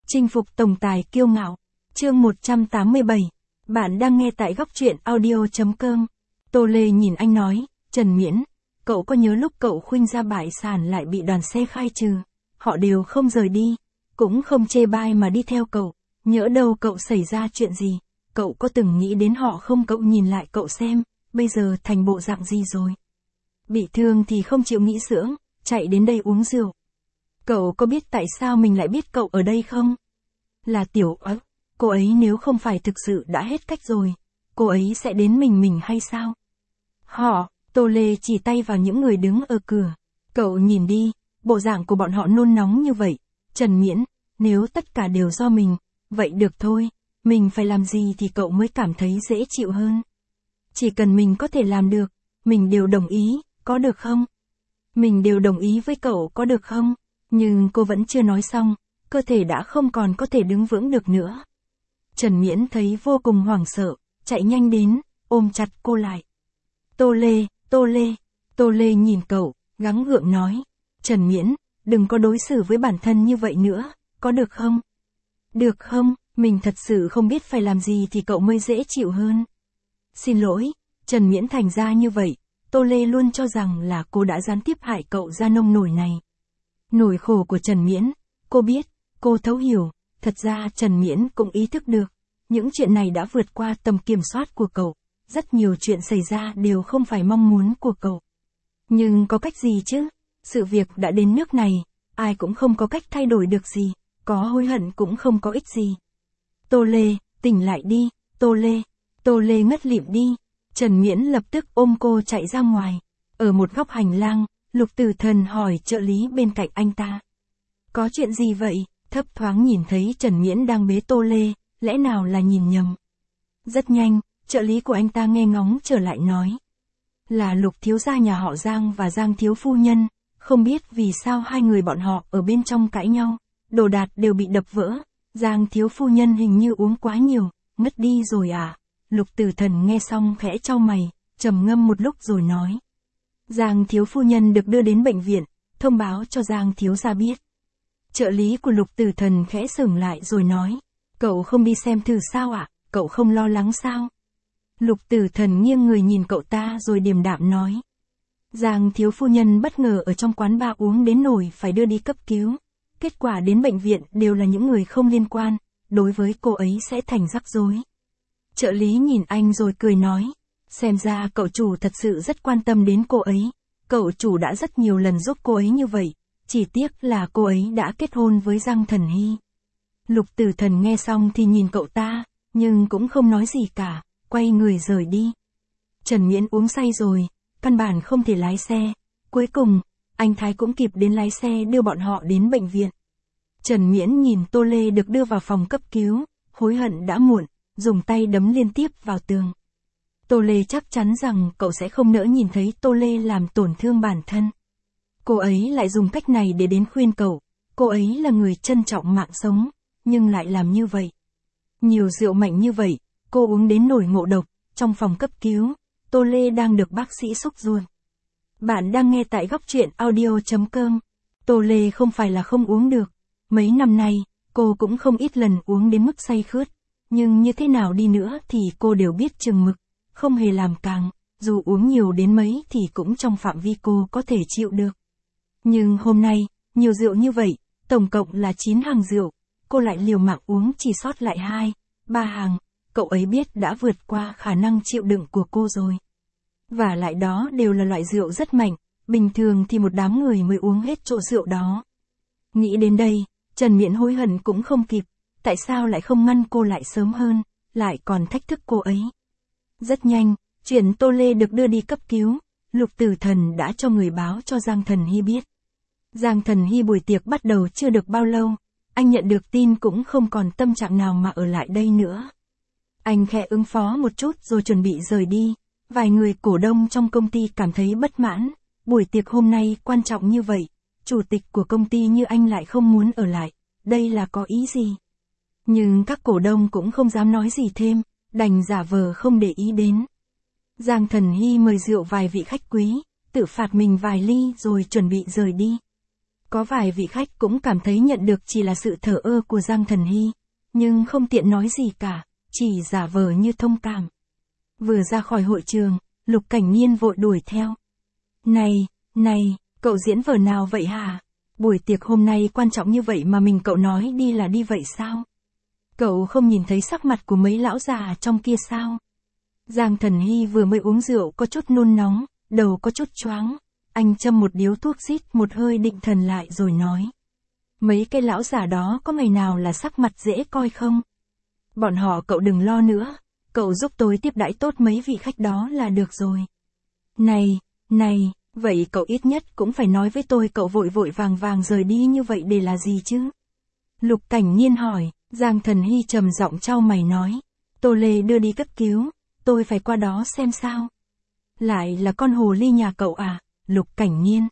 Chinh phục tổng tài kiêu ngạo. Chương 187. Bạn đang nghe tại góc truyện audio.com. Tô Lê nhìn anh nói, Trần Miễn, cậu có nhớ lúc cậu khuynh ra bại sản lại bị đoàn xe khai trừ, họ đều không rời đi, cũng không chê bai mà đi theo cậu, nhỡ đâu cậu xảy ra chuyện gì, cậu có từng nghĩ đến họ không? Cậu nhìn lại cậu xem, bây giờ thành bộ dạng gì rồi? Bị thương thì không chịu nghỉ dưỡng, chạy đến đây uống rượu. Cậu có biết tại sao mình lại biết cậu ở đây không? Là Tiểu Ức, cô ấy nếu không phải thực sự đã hết cách rồi, cô ấy sẽ đến mình hay sao? Họ, Tô Lê chỉ tay vào những người đứng ở cửa. Cậu nhìn đi, bộ dạng của bọn họ nôn nóng như vậy. Trần Miễn, nếu tất cả đều do mình, vậy được thôi, mình phải làm gì thì cậu mới cảm thấy dễ chịu hơn. Chỉ cần mình có thể làm được, mình đều đồng ý, có được không? Mình đều đồng ý với cậu, có được không? Nhưng cô vẫn chưa nói xong, cơ thể đã không còn có thể đứng vững được nữa. Trần Miễn thấy vô cùng hoảng sợ, chạy nhanh đến, ôm chặt cô lại. Tô Lê, Tô Lê, Tô Lê nhìn cậu, gắng gượng nói, Trần Miễn, đừng có đối xử với bản thân như vậy nữa, có được không? Được không, mình thật sự không biết phải làm gì thì cậu mới dễ chịu hơn. Xin lỗi, Trần Miễn thành ra như vậy, Tô Lê luôn cho rằng là cô đã gián tiếp hại cậu ra nông nổi này. Nỗi khổ của Trần Miễn, cô biết, cô thấu hiểu, thật ra Trần Miễn cũng ý thức được, những chuyện này đã vượt qua tầm kiểm soát của cậu, rất nhiều chuyện xảy ra đều không phải mong muốn của cậu. Nhưng có cách gì chứ, sự việc đã đến nước này, ai cũng không có cách thay đổi được gì, có hối hận cũng không có ích gì. Tô Lê, tỉnh lại đi, Tô Lê, Tô Lê ngất lịm đi, Trần Miễn lập tức ôm cô chạy ra ngoài, ở một góc hành lang. Lục Tử Thần hỏi trợ lý bên cạnh anh ta. Có chuyện gì vậy? Thấp thoáng nhìn thấy Trần Miễn đang bế Tô Lê, lẽ nào là nhìn nhầm? Rất nhanh, trợ lý của anh ta nghe ngóng trở lại nói. Là Lục thiếu gia nhà họ Giang và Giang thiếu phu nhân, không biết vì sao hai người bọn họ ở bên trong cãi nhau, đồ đạc đều bị đập vỡ, Giang thiếu phu nhân hình như uống quá nhiều, ngất đi rồi à? Lục Tử Thần nghe xong khẽ chau mày, trầm ngâm một lúc rồi nói. Giang thiếu phu nhân được đưa đến bệnh viện, thông báo cho Giang thiếu gia biết. Trợ lý của Lục Tử Thần khẽ sững lại rồi nói, cậu không đi xem thử sao ạ, cậu không lo lắng sao? Lục Tử Thần nghiêng người nhìn cậu ta rồi điềm đạm nói. Giang thiếu phu nhân bất ngờ ở trong quán bar uống đến nổi phải đưa đi cấp cứu. Kết quả đến bệnh viện đều là những người không liên quan, đối với cô ấy sẽ thành rắc rối. Trợ lý nhìn anh rồi cười nói. Xem ra cậu chủ thật sự rất quan tâm đến cô ấy, cậu chủ đã rất nhiều lần giúp cô ấy như vậy, chỉ tiếc là cô ấy đã kết hôn với Giang Thần Hy. Lục Tử Thần nghe xong thì nhìn cậu ta, nhưng cũng không nói gì cả, quay người rời đi. Trần Miễn uống say rồi, căn bản không thể lái xe, cuối cùng, anh Thái cũng kịp đến lái xe đưa bọn họ đến bệnh viện. Trần Miễn nhìn Tô Lê được đưa vào phòng cấp cứu, hối hận đã muộn, dùng tay đấm liên tiếp vào tường. Tô Lê chắc chắn rằng cậu sẽ không nỡ nhìn thấy Tô Lê làm tổn thương bản thân. Cô ấy lại dùng cách này để đến khuyên cậu, cô ấy là người trân trọng mạng sống, nhưng lại làm như vậy. Nhiều rượu mạnh như vậy, cô uống đến nổi ngộ độc, trong phòng cấp cứu, Tô Lê đang được bác sĩ xúc ruột. Bạn đang nghe tại góc truyện audio.com. Tô Lê không phải là không uống được, mấy năm nay, cô cũng không ít lần uống đến mức say khướt, nhưng như thế nào đi nữa thì cô đều biết chừng mực. Không hề làm càng, dù uống nhiều đến mấy thì cũng trong phạm vi cô có thể chịu được. Nhưng hôm nay, nhiều rượu như vậy, tổng cộng là 9 hàng rượu, cô lại liều mạng uống chỉ sót lại 2, 3 hàng, cậu ấy biết đã vượt qua khả năng chịu đựng của cô rồi. Và lại đó đều là loại rượu rất mạnh, bình thường thì một đám người mới uống hết chỗ rượu đó. Nghĩ đến đây, Trần Miễn hối hận cũng không kịp, tại sao lại không ngăn cô lại sớm hơn, lại còn thách thức cô ấy. Rất nhanh, chuyện Tô Lê được đưa đi cấp cứu, Lục Tử Thần đã cho người báo cho Giang Thần Hy biết. Giang Thần Hy buổi tiệc bắt đầu chưa được bao lâu, anh nhận được tin cũng không còn tâm trạng nào mà ở lại đây nữa. Anh khẽ ứng phó một chút rồi chuẩn bị rời đi, vài người cổ đông trong công ty cảm thấy bất mãn, buổi tiệc hôm nay quan trọng như vậy, chủ tịch của công ty như anh lại không muốn ở lại, đây là có ý gì? Nhưng các cổ đông cũng không dám nói gì thêm. Đành giả vờ không để ý đến. Giang Thần Hy mời rượu vài vị khách quý, tự phạt mình vài ly rồi chuẩn bị rời đi. Có vài vị khách cũng cảm thấy nhận được chỉ là sự thờ ơ của Giang Thần Hy, nhưng không tiện nói gì cả, chỉ giả vờ như thông cảm. Vừa ra khỏi hội trường, Lục Cảnh Niên vội đuổi theo. Này, cậu diễn vở nào vậy hả? Buổi tiệc hôm nay quan trọng như vậy mà cậu nói đi là đi vậy sao? Cậu không nhìn thấy sắc mặt của mấy lão già trong kia sao? Giang Thần Hy vừa mới uống rượu có chút nôn nóng, đầu có chút choáng. Anh châm một điếu thuốc rít một hơi định thần lại rồi nói. Mấy cái lão già đó có ngày nào là sắc mặt dễ coi không? Bọn họ cậu đừng lo nữa, cậu giúp tôi tiếp đãi tốt mấy vị khách đó là được rồi. Này, vậy cậu ít nhất cũng phải nói với tôi cậu vội vội vàng rời đi như vậy để là gì chứ? Lục Cảnh Niên hỏi, Giang Thần Hy trầm giọng chau mày nói. Tô Lê đưa đi cấp cứu, tôi phải qua đó xem sao. Lại là con hồ ly nhà cậu à? Lục Cảnh Niên.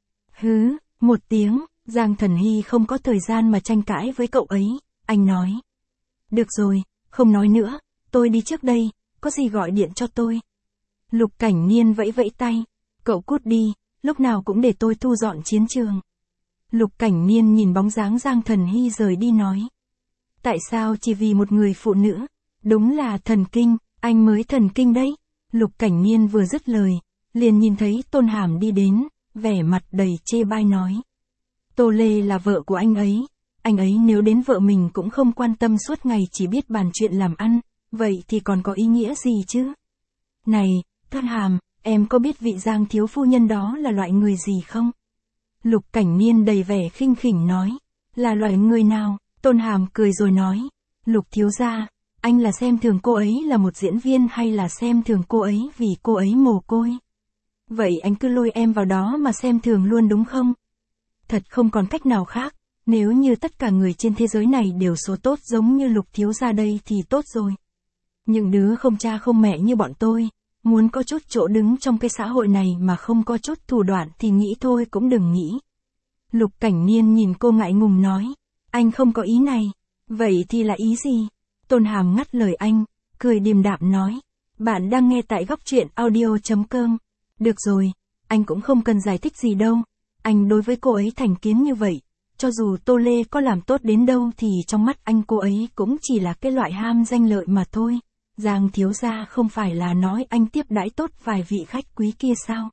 Hứ, một tiếng, Giang Thần Hy không có thời gian mà tranh cãi với cậu ấy, anh nói. Được rồi, không nói nữa, tôi đi trước đây, có gì gọi điện cho tôi. Lục Cảnh Niên vẫy vẫy tay, cậu cút đi, lúc nào cũng để tôi thu dọn chiến trường. Lục Cảnh Niên nhìn bóng dáng Giang Thần Hy rời đi nói. Tại sao chỉ vì một người phụ nữ? Đúng là thần kinh, anh mới thần kinh đấy. Lục Cảnh Niên vừa dứt lời, liền nhìn thấy Tôn Hàm đi đến, vẻ mặt đầy chê bai nói. Tô Lê là vợ của anh ấy nếu đến vợ mình cũng không quan tâm suốt ngày chỉ biết bàn chuyện làm ăn, vậy thì còn có ý nghĩa gì chứ? Này, Tôn Hàm, em có biết vị Giang thiếu phu nhân đó là loại người gì không? Lục Cảnh Niên đầy vẻ khinh khỉnh nói. Là loại người nào? Tôn Hàm cười rồi nói. Lục thiếu gia, anh là xem thường cô ấy là một diễn viên hay là xem thường cô ấy vì cô ấy mồ côi? Vậy anh cứ lôi em vào đó mà xem thường luôn đúng không? Thật không còn cách nào khác, nếu như tất cả người trên thế giới này đều số tốt giống như Lục thiếu gia đây thì tốt rồi. Những đứa không cha không mẹ như bọn tôi, muốn có chút chỗ đứng trong cái xã hội này mà không có chút thủ đoạn thì nghĩ thôi cũng đừng nghĩ. Lục Cảnh Niên nhìn cô ngại ngùng nói, anh không có ý này, vậy thì là ý gì? Tôn Hàm ngắt lời anh, cười điềm đạm nói, bạn đang nghe tại Góc Truyện Audio.com. Được rồi, anh cũng không cần giải thích gì đâu, anh đối với cô ấy thành kiến như vậy, cho dù Tô Lê có làm tốt đến đâu thì trong mắt anh cô ấy cũng chỉ là cái loại ham danh lợi mà thôi. Giang thiếu gia không phải là nói anh tiếp đãi tốt vài vị khách quý kia sao?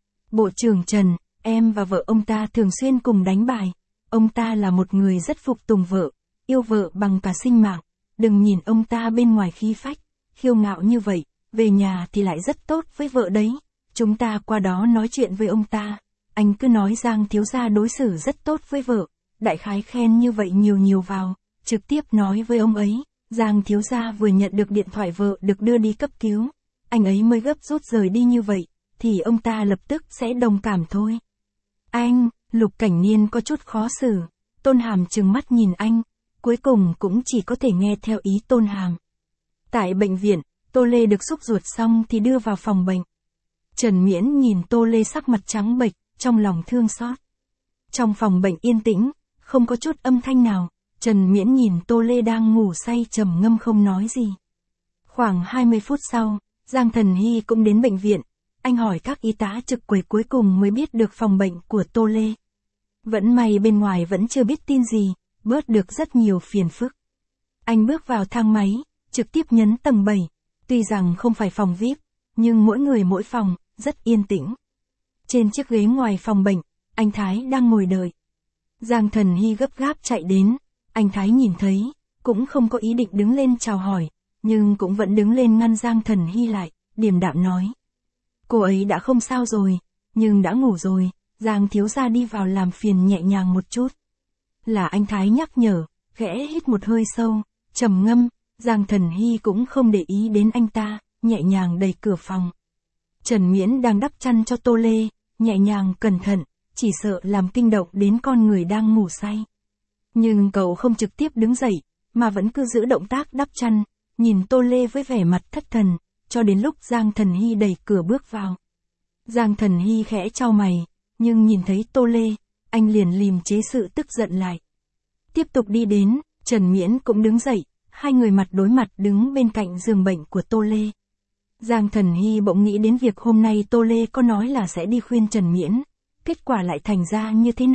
Bộ trưởng Trần, em và vợ ông ta thường xuyên cùng đánh bài, ông ta là một người rất phục tùng vợ, yêu vợ bằng cả sinh mạng, đừng nhìn ông ta bên ngoài khí phách, kiêu ngạo như vậy, về nhà thì lại rất tốt với vợ đấy. Chúng ta qua đó nói chuyện với ông ta, anh cứ nói Giang thiếu gia đối xử rất tốt với vợ, đại khái khen như vậy nhiều vào, trực tiếp nói với ông ấy, Giang thiếu gia vừa nhận được điện thoại vợ được đưa đi cấp cứu, anh ấy mới gấp rút rời đi như vậy, thì ông ta lập tức sẽ đồng cảm thôi. Anh, Lục Cảnh Niên có chút khó xử, Tôn Hàm trừng mắt nhìn anh, cuối cùng cũng chỉ có thể nghe theo ý Tôn Hàm. Tại bệnh viện, Tô Lê được xúc ruột xong thì đưa vào phòng bệnh. Trần Miễn nhìn Tô Lê sắc mặt trắng bệch, trong lòng thương xót. Trong phòng bệnh yên tĩnh, không có chút âm thanh nào, Trần Miễn nhìn Tô Lê đang ngủ say trầm ngâm không nói gì. Khoảng 20 phút sau, Giang Thần Hy cũng đến bệnh viện, anh hỏi các y tá trực quầy cuối cùng mới biết được phòng bệnh của Tô Lê. Vẫn may bên ngoài vẫn chưa biết tin gì, bớt được rất nhiều phiền phức. Anh bước vào thang máy, trực tiếp nhấn tầng 7, tuy rằng không phải phòng VIP, nhưng mỗi người mỗi phòng, rất yên tĩnh. Trên chiếc ghế ngoài phòng bệnh, anh Thái đang ngồi đợi. Giang Thần Hy gấp gáp chạy đến, anh Thái nhìn thấy, cũng không có ý định đứng lên chào hỏi, nhưng cũng vẫn đứng lên ngăn Giang Thần Hy lại, điềm đạm nói. Cô ấy đã không sao rồi, nhưng đã ngủ rồi, Giang thiếu gia đi vào làm phiền nhẹ nhàng một chút. Là anh Thái nhắc nhở, khẽ hít một hơi sâu, trầm ngâm, Giang Thần Hy cũng không để ý đến anh ta, nhẹ nhàng đẩy cửa phòng. Trần Miễn đang đắp chăn cho Tô Lê, nhẹ nhàng cẩn thận, chỉ sợ làm kinh động đến con người đang ngủ say. Nhưng cậu không trực tiếp đứng dậy, mà vẫn cứ giữ động tác đắp chăn, nhìn Tô Lê với vẻ mặt thất thần, cho đến lúc Giang Thần Hy đẩy cửa bước vào. Giang Thần Hy khẽ chau mày, nhưng nhìn thấy Tô Lê, anh liền lìm chế sự tức giận lại. Tiếp tục đi đến, Trần Miễn cũng đứng dậy, hai người mặt đối mặt đứng bên cạnh giường bệnh của Tô Lê. Giang Thần Hy bỗng nghĩ đến việc hôm nay Tô Lê có nói là sẽ đi khuyên Trần Miễn, kết quả lại thành ra như thế này,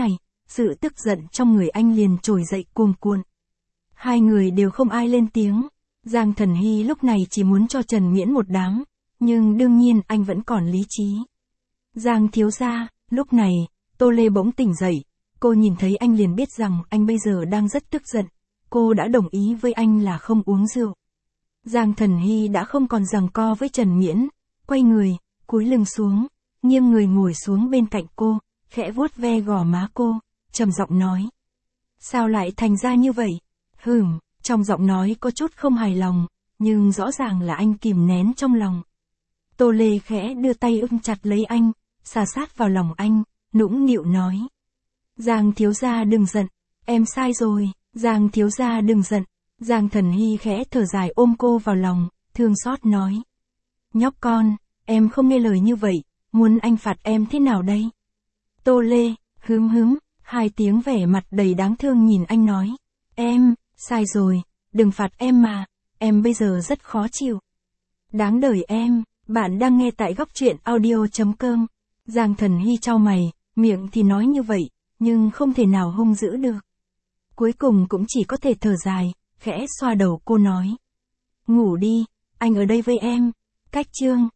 sự tức giận trong người anh liền trồi dậy cuồn cuộn. Hai người đều không ai lên tiếng. Giang Thần Hy lúc này chỉ muốn cho Trần Miễn một đám, nhưng đương nhiên anh vẫn còn lý trí. Giang thiếu gia, lúc này, Tô Lê bỗng tỉnh dậy, cô nhìn thấy anh liền biết rằng anh bây giờ đang rất tức giận, cô đã đồng ý với anh là không uống rượu. Giang Thần Hy đã không còn giằng co với Trần Miễn, quay người, cúi lưng xuống, nghiêng người ngồi xuống bên cạnh cô, khẽ vuốt ve gò má cô, trầm giọng nói. Sao lại thành ra như vậy? Trong giọng nói có chút không hài lòng, nhưng rõ ràng là anh kìm nén trong lòng. Tô Lê khẽ đưa tay ôm chặt lấy anh, sà sát vào lòng anh, nũng nịu nói. Giang thiếu gia đừng giận, em sai rồi, Giang thiếu gia đừng giận. Giang Thần Hy khẽ thở dài ôm cô vào lòng, thương xót nói. Nhóc con, em không nghe lời như vậy, muốn anh phạt em thế nào đây? Tô Lê, hai tiếng vẻ mặt đầy đáng thương nhìn anh nói. Em, sai rồi, đừng phạt em mà, em bây giờ rất khó chịu. Đáng đời em, bạn đang nghe tại góc truyện audio.com. Giang Thần Hy chau mày, miệng thì nói như vậy, nhưng không thể nào hung dữ được. Cuối cùng cũng chỉ có thể thở dài, khẽ xoa đầu cô nói. Ngủ đi, anh ở đây với em. Cách chương